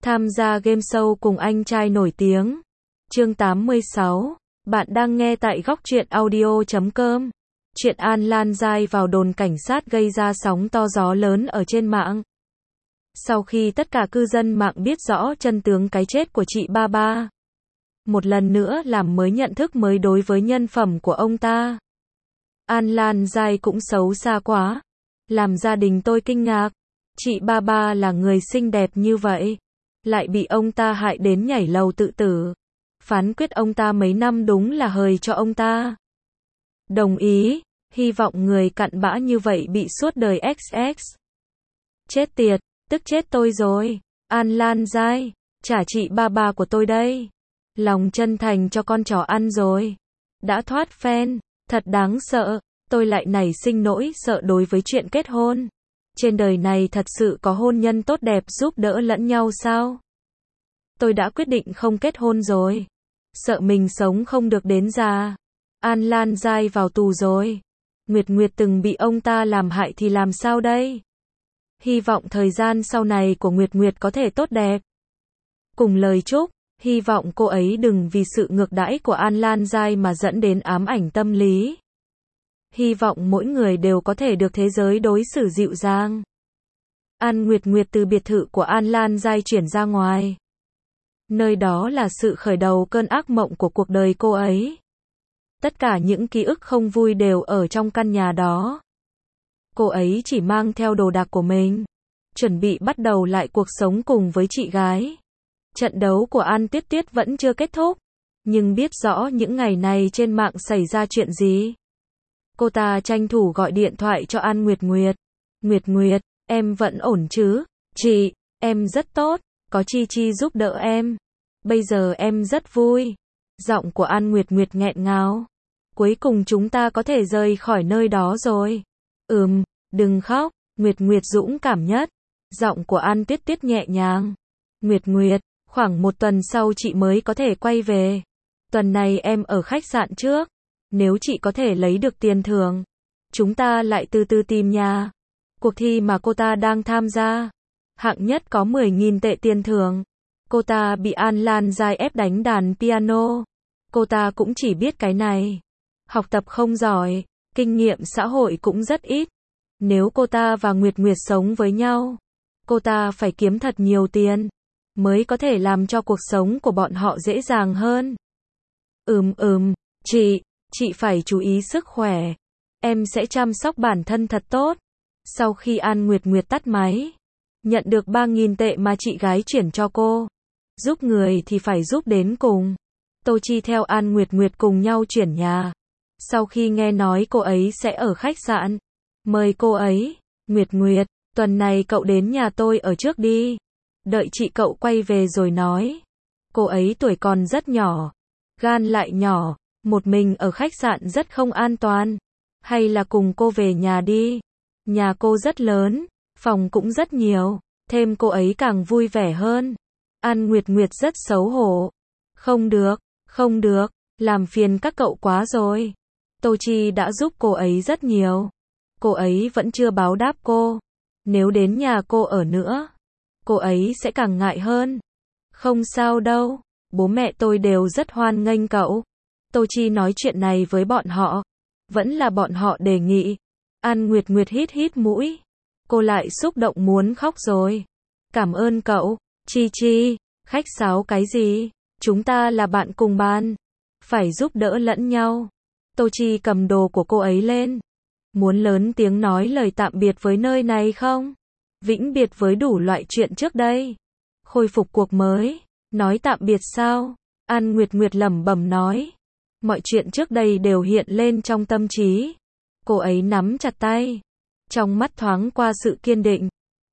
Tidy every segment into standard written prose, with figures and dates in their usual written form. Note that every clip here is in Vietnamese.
Tham gia game show cùng anh trai nổi tiếng. Chương 86. Bạn đang nghe tại góc truyện audio.com. Chuyện An Lan Giai vào đồn cảnh sát gây ra sóng to gió lớn ở trên mạng. Sau khi tất cả cư dân mạng biết rõ chân tướng cái chết của chị Ba Ba, một lần nữa làm mới nhận thức mới đối với nhân phẩm của ông ta. An Lan Giai cũng xấu xa quá, làm gia đình tôi kinh ngạc. Chị Ba Ba là người xinh đẹp như vậy, lại bị ông ta hại đến nhảy lầu tự tử. Phán quyết ông ta mấy năm đúng là hời cho ông ta. Đồng ý, hy vọng người cặn bã như vậy bị suốt đời XX. Chết tiệt, tức chết tôi rồi. An Lan Giai, trả chị Ba Ba của tôi đây. Lòng chân thành cho con chó ăn rồi. Đã thoát fan, thật đáng sợ. Tôi lại nảy sinh nỗi sợ đối với chuyện kết hôn. Trên đời này thật sự có hôn nhân tốt đẹp giúp đỡ lẫn nhau sao? Tôi đã quyết định không kết hôn rồi. Sợ mình sống không được đến già. An Lan Giai vào tù rồi. Nguyệt Nguyệt từng bị ông ta làm hại thì làm sao đây? Hy vọng thời gian sau này của Nguyệt Nguyệt có thể tốt đẹp. Cùng lời chúc, hy vọng cô ấy đừng vì sự ngược đãi của An Lan Giai mà dẫn đến ám ảnh tâm lý. Hy vọng mỗi người đều có thể được thế giới đối xử dịu dàng. An Nguyệt Nguyệt từ biệt thự của An Lan Giai chuyển ra ngoài. Nơi đó là sự khởi đầu cơn ác mộng của cuộc đời cô ấy. Tất cả những ký ức không vui đều ở trong căn nhà đó. Cô ấy chỉ mang theo đồ đạc của mình, chuẩn bị bắt đầu lại cuộc sống cùng với chị gái. Trận đấu của An Tiết Tiết vẫn chưa kết thúc, nhưng biết rõ những ngày này trên mạng xảy ra chuyện gì. Cô ta tranh thủ gọi điện thoại cho An Nguyệt Nguyệt. Nguyệt Nguyệt, em vẫn ổn chứ? Chị, em rất tốt, có Chi Chi giúp đỡ em. Bây giờ em rất vui. Giọng của An Nguyệt Nguyệt nghẹn ngào. Cuối cùng chúng ta có thể rời khỏi nơi đó rồi. Đừng khóc. Nguyệt Nguyệt dũng cảm nhất. Giọng của An Tiết Tiết nhẹ nhàng. Nguyệt Nguyệt, khoảng một tuần sau chị mới có thể quay về. Tuần này em ở khách sạn trước. Nếu chị có thể lấy được tiền thưởng, chúng ta lại từ từ tìm nhà. Cuộc thi mà cô ta đang tham gia, hạng nhất có 10.000 tệ tiền thưởng. Cô ta bị An Lan Giai ép đánh đàn piano. Cô ta cũng chỉ biết cái này. Học tập không giỏi, kinh nghiệm xã hội cũng rất ít. Nếu cô ta và Nguyệt Nguyệt sống với nhau, cô ta phải kiếm thật nhiều tiền, mới có thể làm cho cuộc sống của bọn họ dễ dàng hơn. Chị phải chú ý sức khỏe. Em sẽ chăm sóc bản thân thật tốt. Sau khi An Nguyệt Nguyệt tắt máy, nhận được 3.000 tệ mà chị gái chuyển cho cô. Giúp người thì phải giúp đến cùng. Tô Chi theo An Nguyệt Nguyệt cùng nhau chuyển nhà. Sau khi nghe nói cô ấy sẽ ở khách sạn, mời cô ấy. Nguyệt Nguyệt, tuần này cậu đến nhà tôi ở trước đi. Đợi chị cậu quay về rồi nói. Cô ấy tuổi còn rất nhỏ, gan lại nhỏ. Một mình ở khách sạn rất không an toàn. Hay là cùng cô về nhà đi. Nhà cô rất lớn, phòng cũng rất nhiều, thêm cô ấy càng vui vẻ hơn. An Nguyệt Nguyệt rất xấu hổ. Không được, làm phiền các cậu quá rồi. Tô Chi đã giúp cô ấy rất nhiều. Cô ấy vẫn chưa báo đáp cô. Nếu đến nhà cô ở nữa, cô ấy sẽ càng ngại hơn. Không sao đâu, bố mẹ tôi đều rất hoan nghênh cậu. Tô Chi nói chuyện này với bọn họ. Vẫn là bọn họ đề nghị. An Nguyệt Nguyệt hít hít mũi. Cô lại xúc động muốn khóc rồi. Cảm ơn cậu, Chi Chi. Khách sáo cái gì? Chúng ta là bạn cùng bàn. Phải giúp đỡ lẫn nhau. Tô Chi cầm đồ của cô ấy lên. Muốn lớn tiếng nói lời tạm biệt với nơi này không? Vĩnh biệt với đủ loại chuyện trước đây. Khôi phục cuộc mới. Nói tạm biệt sao? An Nguyệt Nguyệt lẩm bẩm nói. Mọi chuyện trước đây đều hiện lên trong tâm trí. Cô ấy nắm chặt tay. Trong mắt thoáng qua sự kiên định.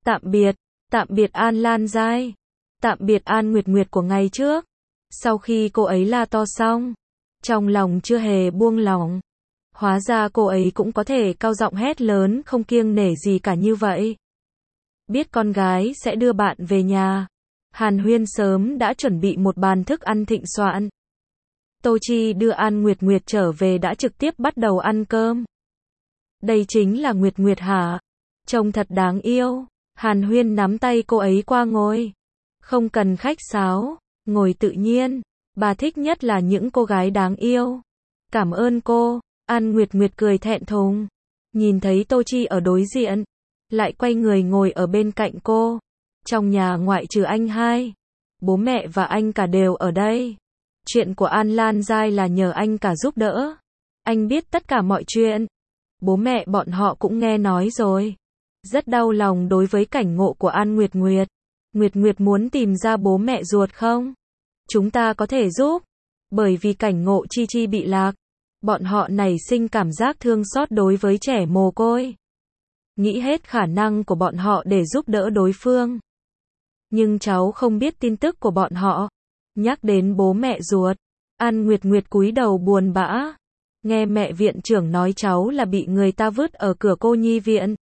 Tạm biệt An Lan Giai. Tạm biệt An Nguyệt Nguyệt của ngày trước. Sau khi cô ấy la to xong, trong lòng chưa hề buông lỏng. Hóa ra cô ấy cũng có thể cao giọng hét lớn không kiêng nể gì cả như vậy. Biết con gái sẽ đưa bạn về nhà, Hàn Huyên sớm đã chuẩn bị một bàn thức ăn thịnh soạn. Tô Chi đưa An Nguyệt Nguyệt trở về đã trực tiếp bắt đầu ăn cơm. Đây chính là Nguyệt Nguyệt hả? Trông thật đáng yêu. Hàn Huyên nắm tay cô ấy qua ngồi. Không cần khách sáo, ngồi tự nhiên. Bà thích nhất là những cô gái đáng yêu. Cảm ơn cô. An Nguyệt Nguyệt cười thẹn thùng. Nhìn thấy Tô Chi ở đối diện, lại quay người ngồi ở bên cạnh cô. Trong nhà ngoại trừ anh hai, bố mẹ và anh cả đều ở đây. Chuyện của An Lan Giai là nhờ anh cả giúp đỡ. Anh biết tất cả mọi chuyện. Bố mẹ bọn họ cũng nghe nói rồi. Rất đau lòng đối với cảnh ngộ của An Nguyệt Nguyệt. Nguyệt Nguyệt muốn tìm ra bố mẹ ruột không? Chúng ta có thể giúp. Bởi vì cảnh ngộ Chi Chi bị lạc, bọn họ nảy sinh cảm giác thương xót đối với trẻ mồ côi. Nghĩ hết khả năng của bọn họ để giúp đỡ đối phương. Nhưng cháu không biết tin tức của bọn họ. Nhắc đến bố mẹ ruột, An Nguyệt Nguyệt cúi đầu buồn bã. Nghe mẹ viện trưởng nói cháu là bị người ta vứt ở cửa cô nhi viện.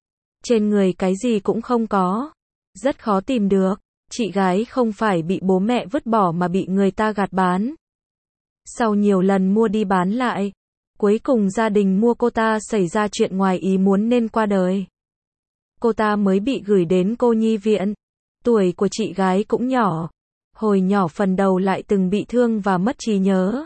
Trên người cái gì cũng không có. Rất khó tìm được. Chị gái không phải bị bố mẹ vứt bỏ mà bị người ta gạt bán. Sau nhiều lần mua đi bán lại, cuối cùng gia đình mua cô ta xảy ra chuyện ngoài ý muốn nên qua đời. Cô ta mới bị gửi đến cô nhi viện. Tuổi của chị gái cũng nhỏ. Hồi nhỏ phần đầu lại từng bị thương và mất trí nhớ.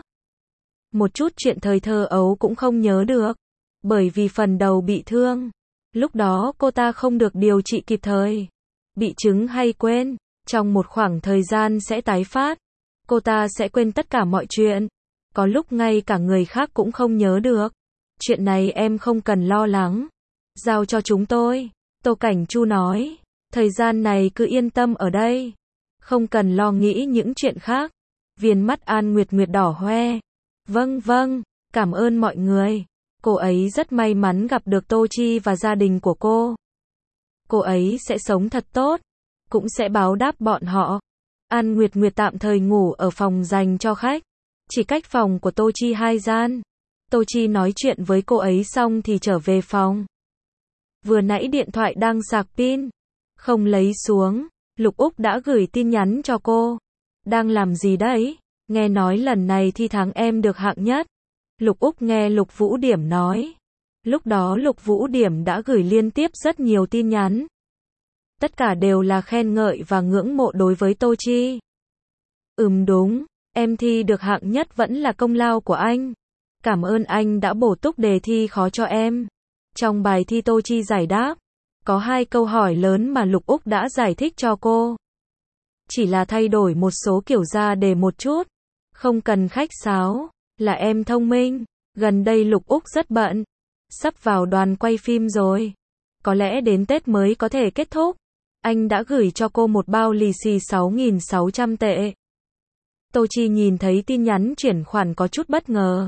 Một chút chuyện thời thơ ấu cũng không nhớ được. Bởi vì phần đầu bị thương. Lúc đó cô ta không được điều trị kịp thời. Bị chứng hay quên. Trong một khoảng thời gian sẽ tái phát. Cô ta sẽ quên tất cả mọi chuyện. Có lúc ngay cả người khác cũng không nhớ được. Chuyện này em không cần lo lắng. Giao cho chúng tôi. Tô Cảnh Chu nói. Thời gian này cứ yên tâm ở đây. Không cần lo nghĩ những chuyện khác. Viền mắt An Nguyệt Nguyệt đỏ hoe. Vâng vâng, cảm ơn mọi người. Cô ấy rất may mắn gặp được Tô Chi và gia đình của cô. Cô ấy sẽ sống thật tốt. Cũng sẽ báo đáp bọn họ. An Nguyệt Nguyệt tạm thời ngủ ở phòng dành cho khách. Chỉ cách phòng của Tô Chi 2 gian. Tô Chi nói chuyện với cô ấy xong thì trở về phòng. Vừa nãy điện thoại đang sạc pin. Không lấy xuống. Lục Úc đã gửi tin nhắn cho cô. Đang làm gì đấy? Nghe nói lần này thi tháng em được hạng nhất. Lục Úc nghe Lục Vũ Điểm nói. Lúc đó Lục Vũ Điểm đã gửi liên tiếp rất nhiều tin nhắn. Tất cả đều là khen ngợi và ngưỡng mộ đối với Tô Chi. Đúng, em thi được hạng nhất vẫn là công lao của anh. Cảm ơn anh đã bổ túc đề thi khó cho em. Trong bài thi Tô Chi giải đáp, có 2 câu hỏi lớn mà Lục Úc đã giải thích cho cô. Chỉ là thay đổi một số kiểu ra đề một chút. Không cần khách sáo, là em thông minh. Gần đây Lục Úc rất bận. Sắp vào đoàn quay phim rồi. Có lẽ đến Tết mới có thể kết thúc. Anh đã gửi cho cô một bao lì xì 6.600 tệ. Tô Chi nhìn thấy tin nhắn chuyển khoản có chút bất ngờ.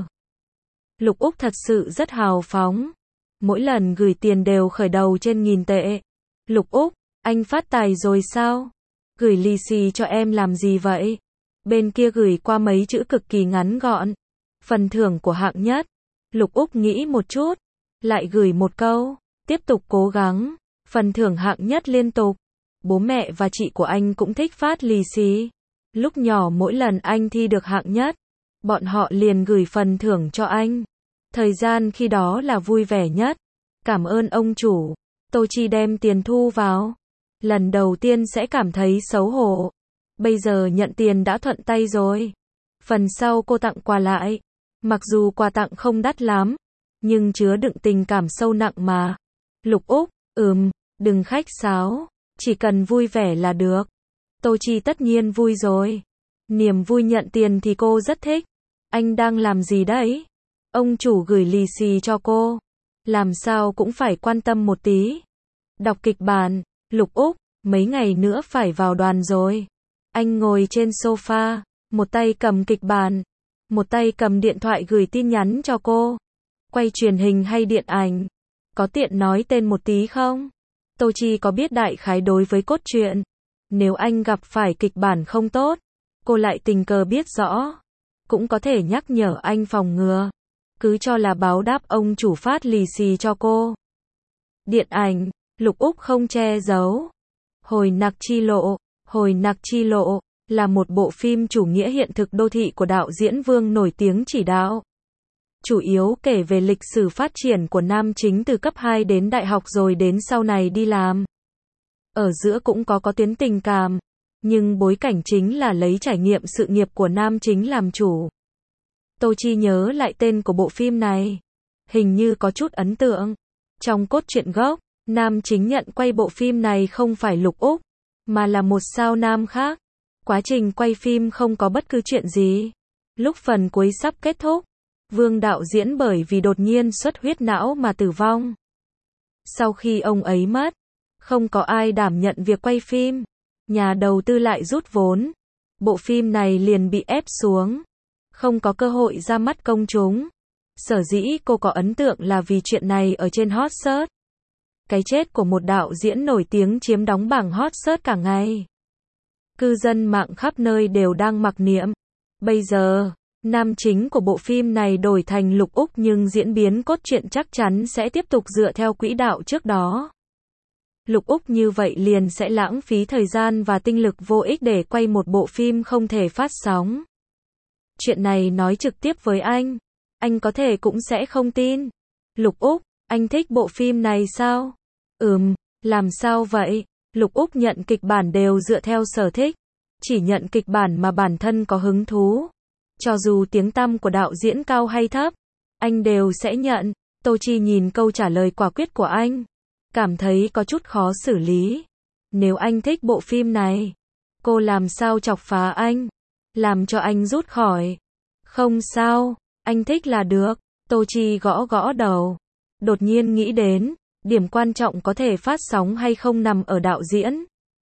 Lục Úc thật sự rất hào phóng. Mỗi lần gửi tiền đều khởi đầu trên 1.000 tệ. Lục Úc, anh phát tài rồi sao? Gửi lì xì cho em làm gì vậy? Bên kia gửi qua mấy chữ cực kỳ ngắn gọn. Phần thưởng của hạng nhất. Lục Úc nghĩ một chút. Lại gửi một câu. Tiếp tục cố gắng. Phần thưởng hạng nhất liên tục. Bố mẹ và chị của anh cũng thích phát lì xì. Lúc nhỏ mỗi lần anh thi được hạng nhất, bọn họ liền gửi phần thưởng cho anh. Thời gian khi đó là vui vẻ nhất. Cảm ơn ông chủ. Tô Chi đem tiền thu vào. Lần đầu tiên sẽ cảm thấy xấu hổ. Bây giờ nhận tiền đã thuận tay rồi. Phần sau cô tặng quà lại. Mặc dù quà tặng không đắt lắm, nhưng chứa đựng tình cảm sâu nặng mà. Lục Úc, đừng khách sáo. Chỉ cần vui vẻ là được. Tô Chi tất nhiên vui rồi. Niềm vui nhận tiền thì cô rất thích. Anh đang làm gì đấy? Ông chủ gửi lì xì cho cô. Làm sao cũng phải quan tâm một tí. Đọc kịch bản. Lục Úc, mấy ngày nữa phải vào đoàn rồi. Anh ngồi trên sofa, một tay cầm kịch bản, một tay cầm điện thoại gửi tin nhắn cho cô. Quay truyền hình hay điện ảnh? Có tiện nói tên một tí không? Tô Chi có biết đại khái đối với cốt truyện. Nếu anh gặp phải kịch bản không tốt, cô lại tình cờ biết rõ. Cũng có thể nhắc nhở anh phòng ngừa. Cứ cho là báo đáp ông chủ phát lì xì cho cô. Điện ảnh, Lục Úc không che giấu. Hồi Nặc Chi Lộ. Hồi Nặc Chi Lộ là một bộ phim chủ nghĩa hiện thực đô thị của đạo diễn Vương nổi tiếng chỉ đạo. Chủ yếu kể về lịch sử phát triển của nam chính từ cấp 2 đến đại học rồi đến sau này đi làm. Ở giữa cũng có tuyến tình cảm, nhưng bối cảnh chính là lấy trải nghiệm sự nghiệp của nam chính làm chủ. Tô Chi nhớ lại tên của bộ phim này, hình như có chút ấn tượng. Trong cốt truyện gốc, nam chính nhận quay bộ phim này không phải Lục Úc, mà là một sao nam khác. Quá trình quay phim không có bất cứ chuyện gì. Lúc phần cuối sắp kết thúc, Vương đạo diễn bởi vì đột nhiên xuất huyết não mà tử vong. Sau khi ông ấy mất, không có ai đảm nhận việc quay phim. Nhà đầu tư lại rút vốn. Bộ phim này liền bị ép xuống. Không có cơ hội ra mắt công chúng. Sở dĩ cô có ấn tượng là vì chuyện này ở trên hot search. Cái chết của một đạo diễn nổi tiếng chiếm đóng bảng hot search cả ngày. Cư dân mạng khắp nơi đều đang mặc niệm. Bây giờ, nam chính của bộ phim này đổi thành Lục Úc nhưng diễn biến cốt truyện chắc chắn sẽ tiếp tục dựa theo quỹ đạo trước đó. Lục Úc như vậy liền sẽ lãng phí thời gian và tinh lực vô ích để quay một bộ phim không thể phát sóng. Chuyện này nói trực tiếp với anh có thể cũng sẽ không tin. Lục Úc, anh thích bộ phim này sao? Làm sao vậy? Lục Úc nhận kịch bản đều dựa theo sở thích. Chỉ nhận kịch bản mà bản thân có hứng thú. Cho dù tiếng tăm của đạo diễn cao hay thấp, anh đều sẽ nhận. Tô Chi nhìn câu trả lời quả quyết của anh, cảm thấy có chút khó xử lý. Nếu anh thích bộ phim này, cô làm sao chọc phá anh? Làm cho anh rút khỏi. Không sao, anh thích là được. Tô Chi gõ gõ đầu. Đột nhiên nghĩ đến, điểm quan trọng có thể phát sóng hay không nằm ở đạo diễn.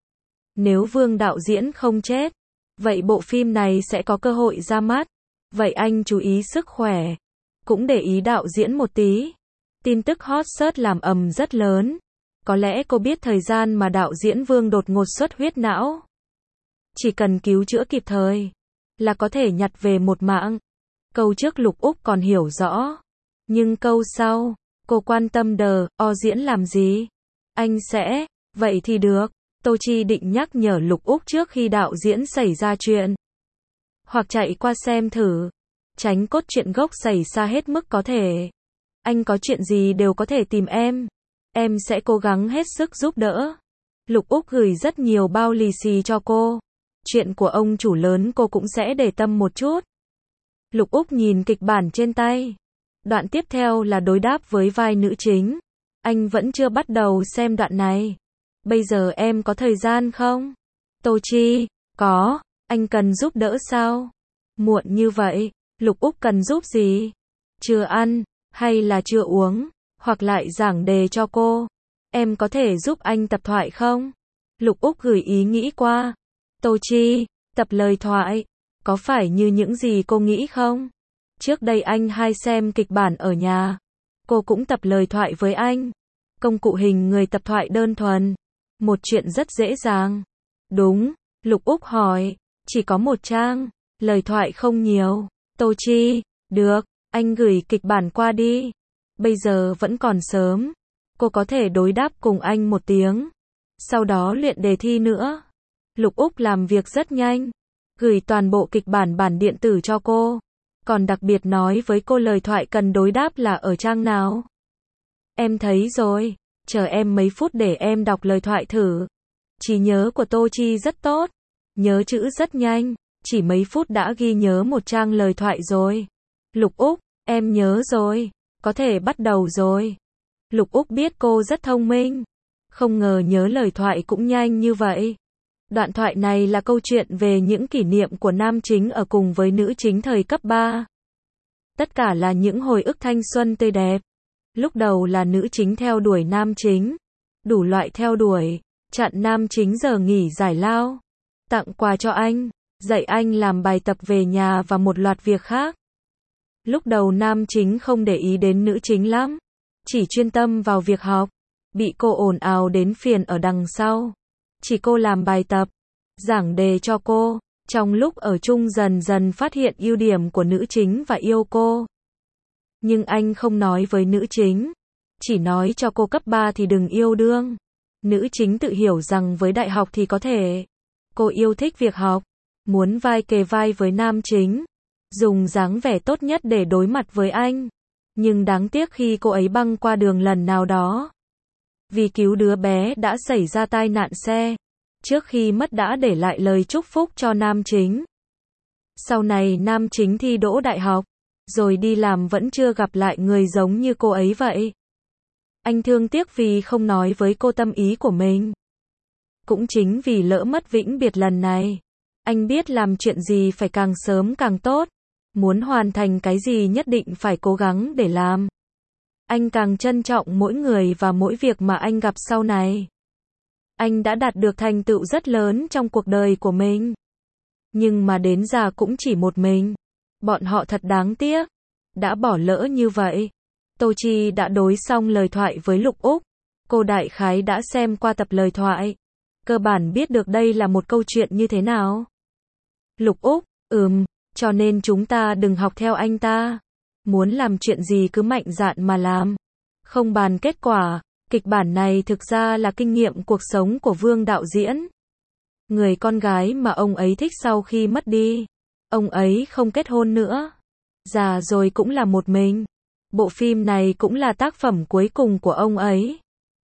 Nếu Vương đạo diễn không chết, vậy bộ phim này sẽ có cơ hội ra mắt. Vậy anh chú ý sức khỏe. Cũng để ý đạo diễn một tí. Tin tức hot search làm ầm rất lớn. Có lẽ cô biết thời gian mà đạo diễn Vương đột ngột xuất huyết não. Chỉ cần cứu chữa kịp thời, là có thể nhặt về một mạng. Câu trước Lục Úc còn hiểu rõ. Nhưng câu sau, cô quan tâm diễn làm gì? Anh sẽ, vậy thì được. Tô Chi định nhắc nhở Lục Úc trước khi đạo diễn xảy ra chuyện. Hoặc chạy qua xem thử. Tránh cốt truyện gốc xảy ra hết mức có thể. Anh có chuyện gì đều có thể tìm em. Em sẽ cố gắng hết sức giúp đỡ. Lục Úc gửi rất nhiều bao lì xì cho cô. Chuyện của ông chủ lớn cô cũng sẽ để tâm một chút. Lục Úc nhìn kịch bản trên tay. Đoạn tiếp theo là đối đáp với vai nữ chính. Anh vẫn chưa bắt đầu xem đoạn này. Bây giờ em có thời gian không? Tô Chi, có. Anh cần giúp đỡ sao? Muộn như vậy, Lục Úc cần giúp gì? Chưa ăn, hay là chưa uống, hoặc lại giảng đề cho cô. Em có thể giúp anh tập thoại không? Lục Úc gửi ý nghĩ qua. Tô Chi, tập lời thoại, có phải như những gì cô nghĩ không? Trước đây anh hay xem kịch bản ở nhà. Cô cũng tập lời thoại với anh. Công cụ hình người tập thoại đơn thuần. Một chuyện rất dễ dàng. Đúng, Lục Úc hỏi. Chỉ có một trang, lời thoại không nhiều. Tô Chi, được, anh gửi kịch bản qua đi. Bây giờ vẫn còn sớm. Cô có thể đối đáp cùng anh một tiếng. Sau đó luyện đề thi nữa. Lục Úc làm việc rất nhanh. Gửi toàn bộ kịch bản điện tử cho cô. Còn đặc biệt nói với cô lời thoại cần đối đáp là ở trang nào. Em thấy rồi, chờ em mấy phút để em đọc lời thoại thử. Trí nhớ của Tô Chi rất tốt. Nhớ chữ rất nhanh, chỉ mấy phút đã ghi nhớ một trang lời thoại rồi. Lục Úc, em nhớ rồi, có thể bắt đầu rồi. Lục Úc biết cô rất thông minh. Không ngờ nhớ lời thoại cũng nhanh như vậy. Đoạn thoại này là câu chuyện về những kỷ niệm của nam chính ở cùng với nữ chính thời cấp 3. Tất cả là những hồi ức thanh xuân tươi đẹp. Lúc đầu là nữ chính theo đuổi nam chính. Đủ loại theo đuổi, chặn nam chính giờ nghỉ giải lao. Tặng quà cho anh, dạy anh làm bài tập về nhà và một loạt việc khác. Lúc đầu nam chính không để ý đến nữ chính lắm. Chỉ chuyên tâm vào việc học. Bị cô ồn ào đến phiền ở đằng sau. Chỉ cô làm bài tập, giảng đề cho cô. Trong lúc ở chung dần dần phát hiện ưu điểm của nữ chính và yêu cô. Nhưng anh không nói với nữ chính. Chỉ nói cho cô cấp 3 thì đừng yêu đương. Nữ chính tự hiểu rằng với đại học thì có thể. Cô yêu thích việc học. Muốn vai kề vai với nam chính. Dùng dáng vẻ tốt nhất để đối mặt với anh. Nhưng đáng tiếc khi cô ấy băng qua đường lần nào đó. Vì cứu đứa bé đã xảy ra tai nạn xe. Trước khi mất đã để lại lời chúc phúc cho nam chính. Sau này nam chính thi đỗ đại học, rồi đi làm vẫn chưa gặp lại người giống như cô ấy vậy. Anh thương tiếc vì không nói với cô tâm ý của mình. Cũng chính vì lỡ mất vĩnh biệt lần này, anh biết làm chuyện gì phải càng sớm càng tốt. Muốn hoàn thành cái gì nhất định phải cố gắng để làm. Anh càng trân trọng mỗi người và mỗi việc mà anh gặp sau này. Anh đã đạt được thành tựu rất lớn trong cuộc đời của mình. Nhưng mà đến già cũng chỉ một mình. Bọn họ thật đáng tiếc. Đã bỏ lỡ như vậy. Tô Chi đã đối xong lời thoại với Lục Úc. Cô đại khái đã xem qua tập lời thoại. Cơ bản biết được đây là một câu chuyện như thế nào. Lục Úc, cho nên chúng ta đừng học theo anh ta. Muốn làm chuyện gì cứ mạnh dạn mà làm. Không bàn kết quả. Kịch bản này thực ra là kinh nghiệm cuộc sống của Vương đạo diễn. Người con gái mà ông ấy thích sau khi mất đi. Ông ấy không kết hôn nữa. Già rồi cũng là một mình. Bộ phim này cũng là tác phẩm cuối cùng của ông ấy.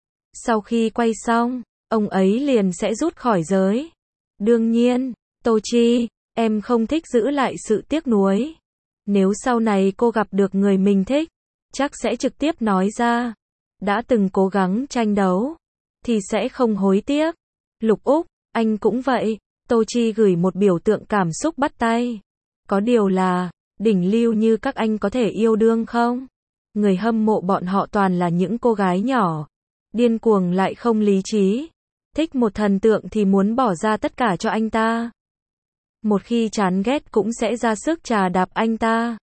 Sau khi quay xong, ông ấy liền sẽ rút khỏi giới. Đương nhiên, Tô Chi, em không thích giữ lại sự tiếc nuối. Nếu sau này cô gặp được người mình thích, chắc sẽ trực tiếp nói ra. Đã từng cố gắng tranh đấu, thì sẽ không hối tiếc. Lục Úc, anh cũng vậy. Tô Chi gửi một biểu tượng cảm xúc bắt tay. Có điều là, đỉnh lưu như các anh có thể yêu đương không? Người hâm mộ bọn họ toàn là những cô gái nhỏ. Điên cuồng lại không lý trí. Thích một thần tượng thì muốn bỏ ra tất cả cho anh ta. Một khi chán ghét cũng sẽ ra sức trà đạp anh ta.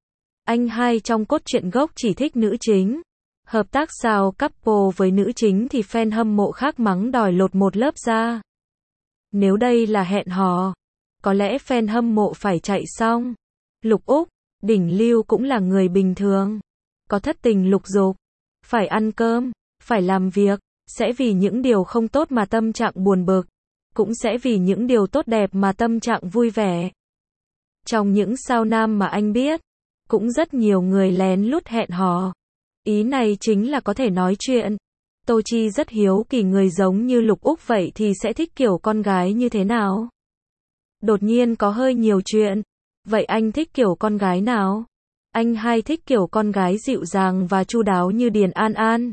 Anh hai trong cốt truyện gốc chỉ thích nữ chính. Hợp tác sao couple với nữ chính thì fan hâm mộ khác mắng đòi lột một lớp da. Nếu đây là hẹn hò, có lẽ fan hâm mộ phải chạy xong. Lục Úc, đỉnh lưu cũng là người bình thường. Có thất tình lục dục, phải ăn cơm, phải làm việc, sẽ vì những điều không tốt mà tâm trạng buồn bực, cũng sẽ vì những điều tốt đẹp mà tâm trạng vui vẻ. Trong những sao nam mà anh biết, cũng rất nhiều người lén lút hẹn hò. Ý này chính là có thể nói chuyện. Tô Chi rất hiếu kỳ người giống như Lục Úc vậy thì sẽ thích kiểu con gái như thế nào? Đột nhiên có hơi nhiều chuyện. Vậy anh thích kiểu con gái nào? Anh hai thích kiểu con gái dịu dàng và chu đáo như Điền An An.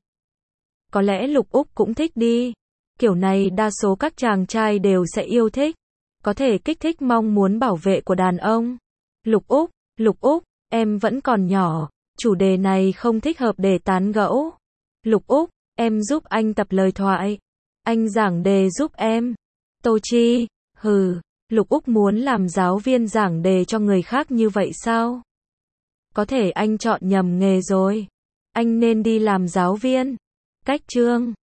Có lẽ Lục Úc cũng thích đi. Kiểu này đa số các chàng trai đều sẽ yêu thích. Có thể kích thích mong muốn bảo vệ của đàn ông. Lục Úc, em vẫn còn nhỏ. Chủ đề này không thích hợp để tán gẫu. Lục Úc, em giúp anh tập lời thoại. Anh giảng đề giúp em. Tô Chi, Lục Úc muốn làm giáo viên giảng đề cho người khác như vậy sao? Có thể anh chọn nhầm nghề rồi. Anh nên đi làm giáo viên. Cách chương